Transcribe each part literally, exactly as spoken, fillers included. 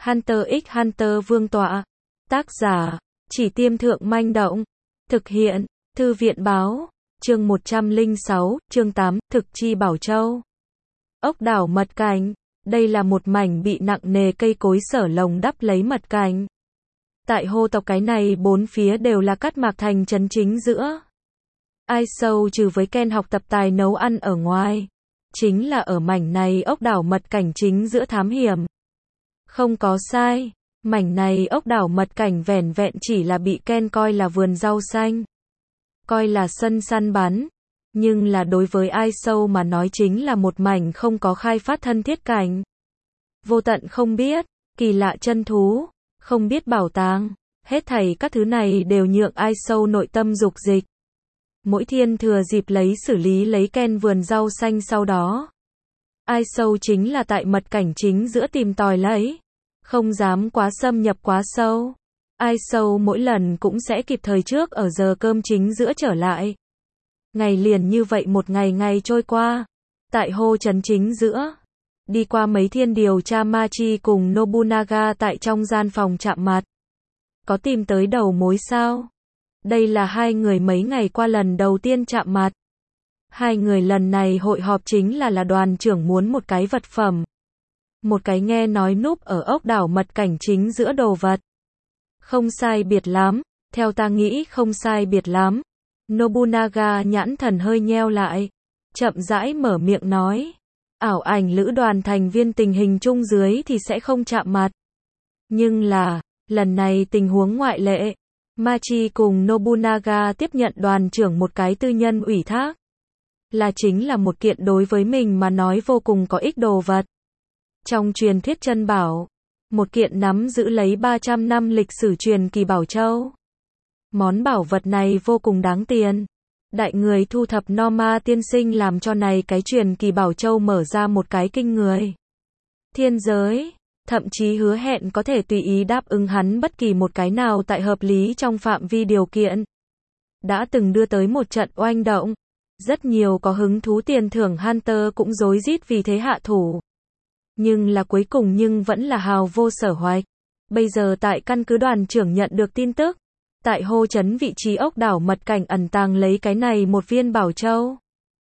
Hunter x Hunter Vương tọa. Tác giả, Chỉ Tiêm Thượng Manh Động. Thực hiện, Thư viện Báo. Chương một trăm lẻ sáu, chương tám, Thực chi Bảo Châu. Ốc đảo mật cảnh. Đây là một mảnh bị nặng nề cây cối xở lồng đắp lấy mật cảnh. Tại hô tộc cái này bốn phía đều là cát mạc thành trấn chính giữa. Ai sâu trừ với Ken học tập tài nấu ăn ở ngoài. Chính là ở mảnh này ốc đảo mật cảnh chính giữa thám hiểm. Không có sai, mảnh này ốc đảo mật cảnh vẻn vẹn chỉ là bị Ken coi là vườn rau xanh. Coi là sân săn bắn. Nhưng là đối với ai sâu mà nói chính là một mảnh không có khai phát thân thiết cảnh. Vô tận không biết, kỳ lạ chân thú, không biết bảo tàng, hết thảy các thứ này đều nhượng ai sâu nội tâm dục dịch. Mỗi thiên thừa dịp lấy xử lý lấy Ken vườn rau xanh sau đó. Ai sâu chính là tại mật cảnh chính giữa tìm tòi lấy. Không dám quá xâm nhập quá sâu. Ai sâu mỗi lần cũng sẽ kịp thời trước ở giờ cơm chính giữa trở lại. Ngày liền như vậy một ngày ngày trôi qua. Tại hô trấn chính giữa. Đi qua mấy thiên điều tra Machi cùng Nobunaga tại trong gian phòng chạm mặt. Có tìm tới đầu mối sao? Đây là hai người mấy ngày qua lần đầu tiên chạm mặt. Hai người lần này hội họp chính là là đoàn trưởng muốn một cái vật phẩm. Một cái nghe nói núp ở ốc đảo mật cảnh chính giữa đồ vật. Không sai biệt lắm, theo ta nghĩ không sai biệt lắm. Nobunaga nhãn thần hơi nheo lại. Chậm rãi mở miệng nói. Ảo ảnh lữ đoàn thành viên tình hình chung dưới thì sẽ không chạm mặt. Nhưng là, lần này tình huống ngoại lệ. Machi cùng Nobunaga tiếp nhận đoàn trưởng một cái tư nhân ủy thác. Là chính là một kiện đối với mình mà nói vô cùng có ích đồ vật. Trong truyền thuyết chân bảo, một kiện nắm giữ lấy ba trăm năm lịch sử truyền kỳ Bảo Châu. Món bảo vật này vô cùng đáng tiền. Đại người thu thập Norma tiên sinh làm cho này cái truyền kỳ Bảo Châu mở ra một cái kinh người. Thiên giới, thậm chí hứa hẹn có thể tùy ý đáp ứng hắn bất kỳ một cái nào tại hợp lý trong phạm vi điều kiện. Đã từng đưa tới một trận oanh động. Rất nhiều có hứng thú tiền thưởng Hunter cũng rối rít vì thế hạ thủ. Nhưng là cuối cùng nhưng vẫn là hào vô sở hoạch. Bây giờ tại căn cứ đoàn trưởng nhận được tin tức. Tại hô trấn vị trí ốc đảo mật cảnh ẩn tàng lấy cái này một viên Bảo Châu.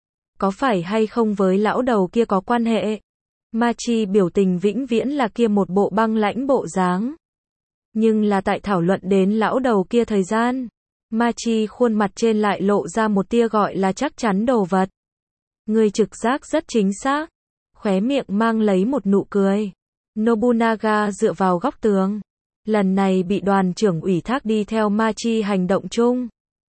Có phải hay không với lão đầu kia có quan hệ? Machi biểu tình vĩnh viễn là kia một bộ băng lãnh bộ dáng. Nhưng là tại thảo luận đến lão đầu kia thời gian. Machi khuôn mặt trên lại lộ ra một tia gọi là chắc chắn đồ vật. Người trực giác rất chính xác. Khóe miệng mang lấy một nụ cười. Nobunaga dựa vào góc tường. Lần này bị đoàn trưởng ủy thác đi theo Machi hành động chung.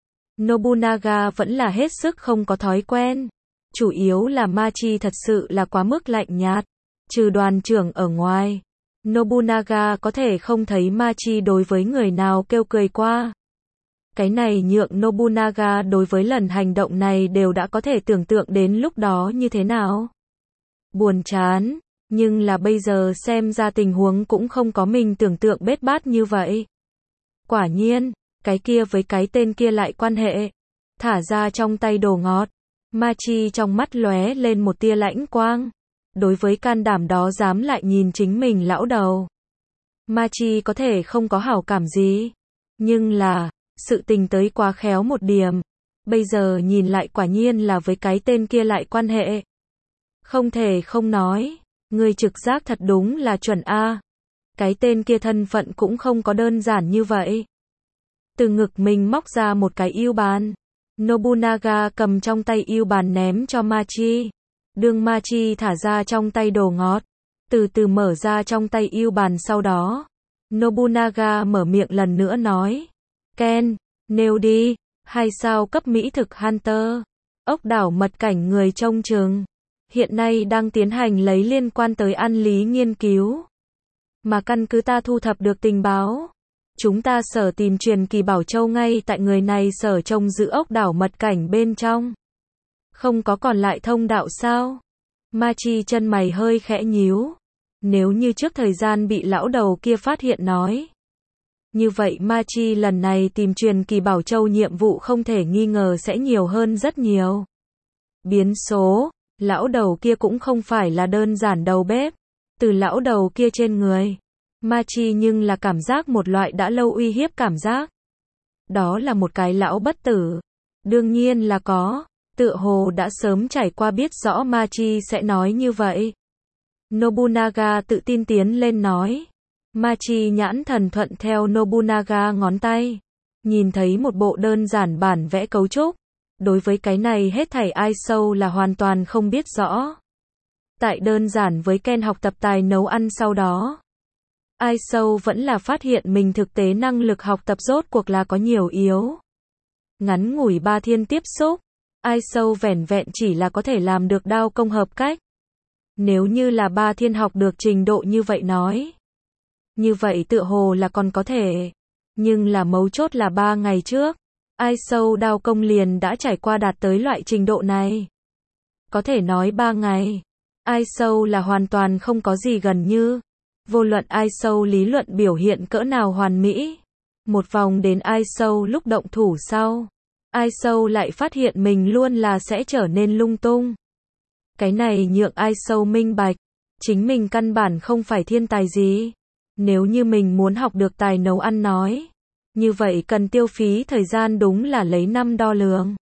Nobunaga vẫn là hết sức không có thói quen. Chủ yếu là Machi thật sự là quá mức lạnh nhạt. Trừ đoàn trưởng ở ngoài. Nobunaga có thể không thấy Machi đối với người nào kêu cười qua. Cái này nhượng Nobunaga đối với lần hành động này đều đã có thể tưởng tượng đến lúc đó như thế nào. Buồn chán, nhưng là bây giờ xem ra tình huống cũng không có mình tưởng tượng bết bát như vậy. Quả nhiên, cái kia với cái tên kia lại quan hệ. Thả ra trong tay đồ ngọt. Machi trong mắt lóe lên một tia lãnh quang. Đối với can đảm đó dám lại nhìn chính mình lão đầu. Machi có thể không có hảo cảm gì. Nhưng là, sự tình tới quá khéo một điểm. Bây giờ nhìn lại quả nhiên là với cái tên kia lại quan hệ. Không thể không nói. Người trực giác thật đúng là chuẩn A. Cái tên kia thân phận cũng không có đơn giản như vậy. Từ ngực mình móc ra một cái yêu bàn. Nobunaga cầm trong tay yêu bàn ném cho Machi. Đương Machi thả ra trong tay đồ ngọt. Từ từ mở ra trong tay yêu bàn sau đó. Nobunaga mở miệng lần nữa nói. Ken, nêu đi. Hai sao cấp mỹ thực Hunter. Ốc đảo mật cảnh người trông chừng. Hiện nay đang tiến hành lấy liên quan tới ăn lý nghiên cứu. Mà căn cứ ta thu thập được tình báo. Chúng ta sở tìm truyền kỳ Bảo Châu ngay tại người này sở trông giữ ốc đảo mật cảnh bên trong. Không có còn lại thông đạo sao? Machi chân mày hơi khẽ nhíu. Nếu như trước thời gian bị lão đầu kia phát hiện nói. Như vậy Machi lần này tìm truyền kỳ Bảo Châu nhiệm vụ không thể nghi ngờ sẽ nhiều hơn rất nhiều. Biến số. Lão đầu kia cũng không phải là đơn giản đầu bếp. Từ lão đầu kia trên người, Ma chi nhưng là cảm giác một loại đã lâu uy hiếp cảm giác. Đó là một cái lão bất tử. Đương nhiên là có. Tựa hồ đã sớm trải qua biết rõ Ma chi sẽ nói như vậy. Nobunaga tự tin tiến lên nói. Ma chi nhãn thần thuận theo Nobunaga ngón tay. Nhìn thấy một bộ đơn giản bản vẽ cấu trúc. Đối với cái này hết thảy ai sâu là hoàn toàn không biết rõ. Tại đơn giản với Ken học tập tài nấu ăn sau đó. Ai sâu vẫn là phát hiện mình thực tế năng lực học tập rốt cuộc là có nhiều yếu. Ngắn ngủi ba thiên tiếp xúc. Ai sâu vẻn vẹn chỉ là có thể làm được đao công hợp cách. Nếu như là ba thiên học được trình độ như vậy nói. Như vậy tựa hồ là còn có thể. Nhưng là mấu chốt là ba ngày trước. Ai sâu đao công liền đã trải qua đạt tới loại trình độ này. Có thể nói ba ngày. Ai sâu là hoàn toàn không có gì gần như. Vô luận ai sâu lý luận biểu hiện cỡ nào hoàn mỹ. Một vòng đến ai sâu lúc động thủ sau. Ai sâu lại phát hiện mình luôn là sẽ trở nên lung tung. Cái này nhượng ai sâu minh bạch. Chính mình căn bản không phải thiên tài gì. Nếu như mình muốn học được tài nấu ăn nói. Như vậy cần tiêu phí thời gian đúng là lấy năm đo lường.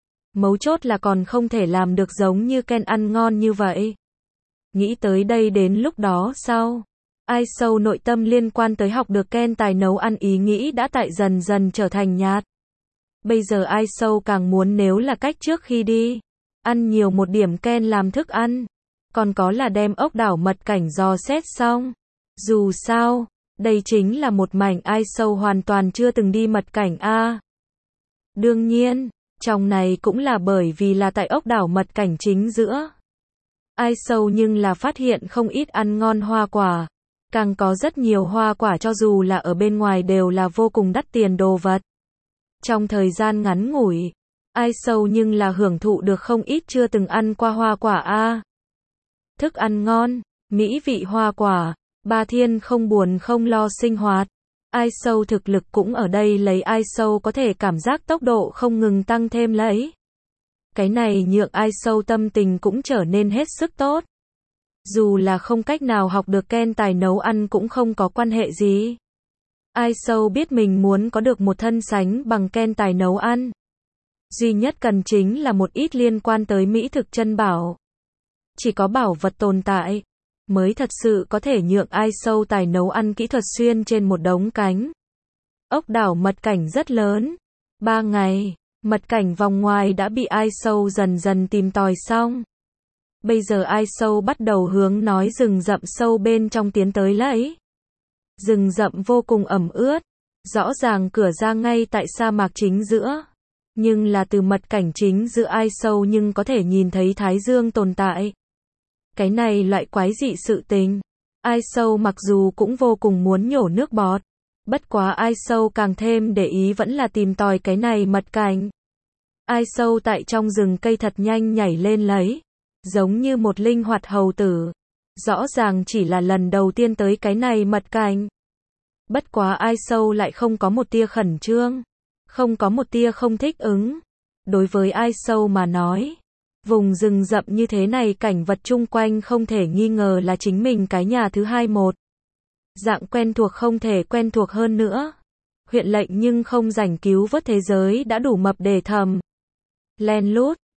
Mấu chốt là còn không thể làm được giống như Ken ăn ngon như vậy. Nghĩ tới đây đến lúc đó sau. Ai sâu nội tâm liên quan tới học được Ken tài nấu ăn ý nghĩ đã tại dần dần trở thành nhạt. Bây giờ ai sâu càng muốn nếu là cách trước khi đi. Ăn nhiều một điểm Ken làm thức ăn. Còn có là đem ốc đảo mật cảnh dò xét xong. Dù sao, đây chính là một mảnh ai sâu hoàn toàn chưa từng đi mật cảnh a. Đương nhiên, trong này cũng là bởi vì là tại ốc đảo mật cảnh chính giữa. Ai sâu nhưng là phát hiện không ít ăn ngon hoa quả. Càng có rất nhiều hoa quả cho dù là ở bên ngoài đều là vô cùng đắt tiền đồ vật. Trong thời gian ngắn ngủi, ai sâu nhưng là hưởng thụ được không ít chưa từng ăn qua hoa quả a. Thức ăn ngon, mỹ vị hoa quả, ba thiên không buồn không lo sinh hoạt. Ai sâu thực lực cũng ở đây lấy ai sâu có thể cảm giác tốc độ không ngừng tăng thêm lấy. Cái này nhượng ai sâu tâm tình cũng trở nên hết sức tốt. Dù là không cách nào học được Ken tài nấu ăn cũng không có quan hệ gì. Ai sâu biết mình muốn có được một thân sánh bằng Ken tài nấu ăn. Duy nhất cần chính là một ít liên quan tới mỹ thực chân bảo. Chỉ có bảo vật tồn tại, mới thật sự có thể nhượng ai sâu tài nấu ăn kỹ thuật xuyên trên một đống cánh. Ốc đảo mật cảnh rất lớn. Ba ngày, mật cảnh vòng ngoài đã bị ai sâu dần dần tìm tòi xong. Bây giờ ai sâu bắt đầu hướng nói rừng rậm sâu bên trong tiến tới lấy. Rừng rậm vô cùng ẩm ướt. Rõ ràng cửa ra ngay tại sa mạc chính giữa. Nhưng là từ mật cảnh chính giữa ai sâu nhưng có thể nhìn thấy Thái Dương tồn tại. Cái này loại quái dị sự tình. Ai sâu mặc dù cũng vô cùng muốn nhổ nước bọt. Bất quá ai sâu càng thêm để ý vẫn là tìm tòi cái này mật cảnh. Ai sâu tại trong rừng cây thật nhanh nhảy lên lấy. Giống như một linh hoạt hầu tử. Rõ ràng chỉ là lần đầu tiên tới cái này mật cảnh. Bất quá ai sâu lại không có một tia khẩn trương. Không có một tia không thích ứng. Đối với ai sâu mà nói. Vùng rừng rậm như thế này cảnh vật chung quanh không thể nghi ngờ là chính mình cái nhà thứ hai một. Dạng quen thuộc không thể quen thuộc hơn nữa. Huyện lệnh nhưng không rảnh cứu vớt thế giới đã đủ mập để thầm. Len lút,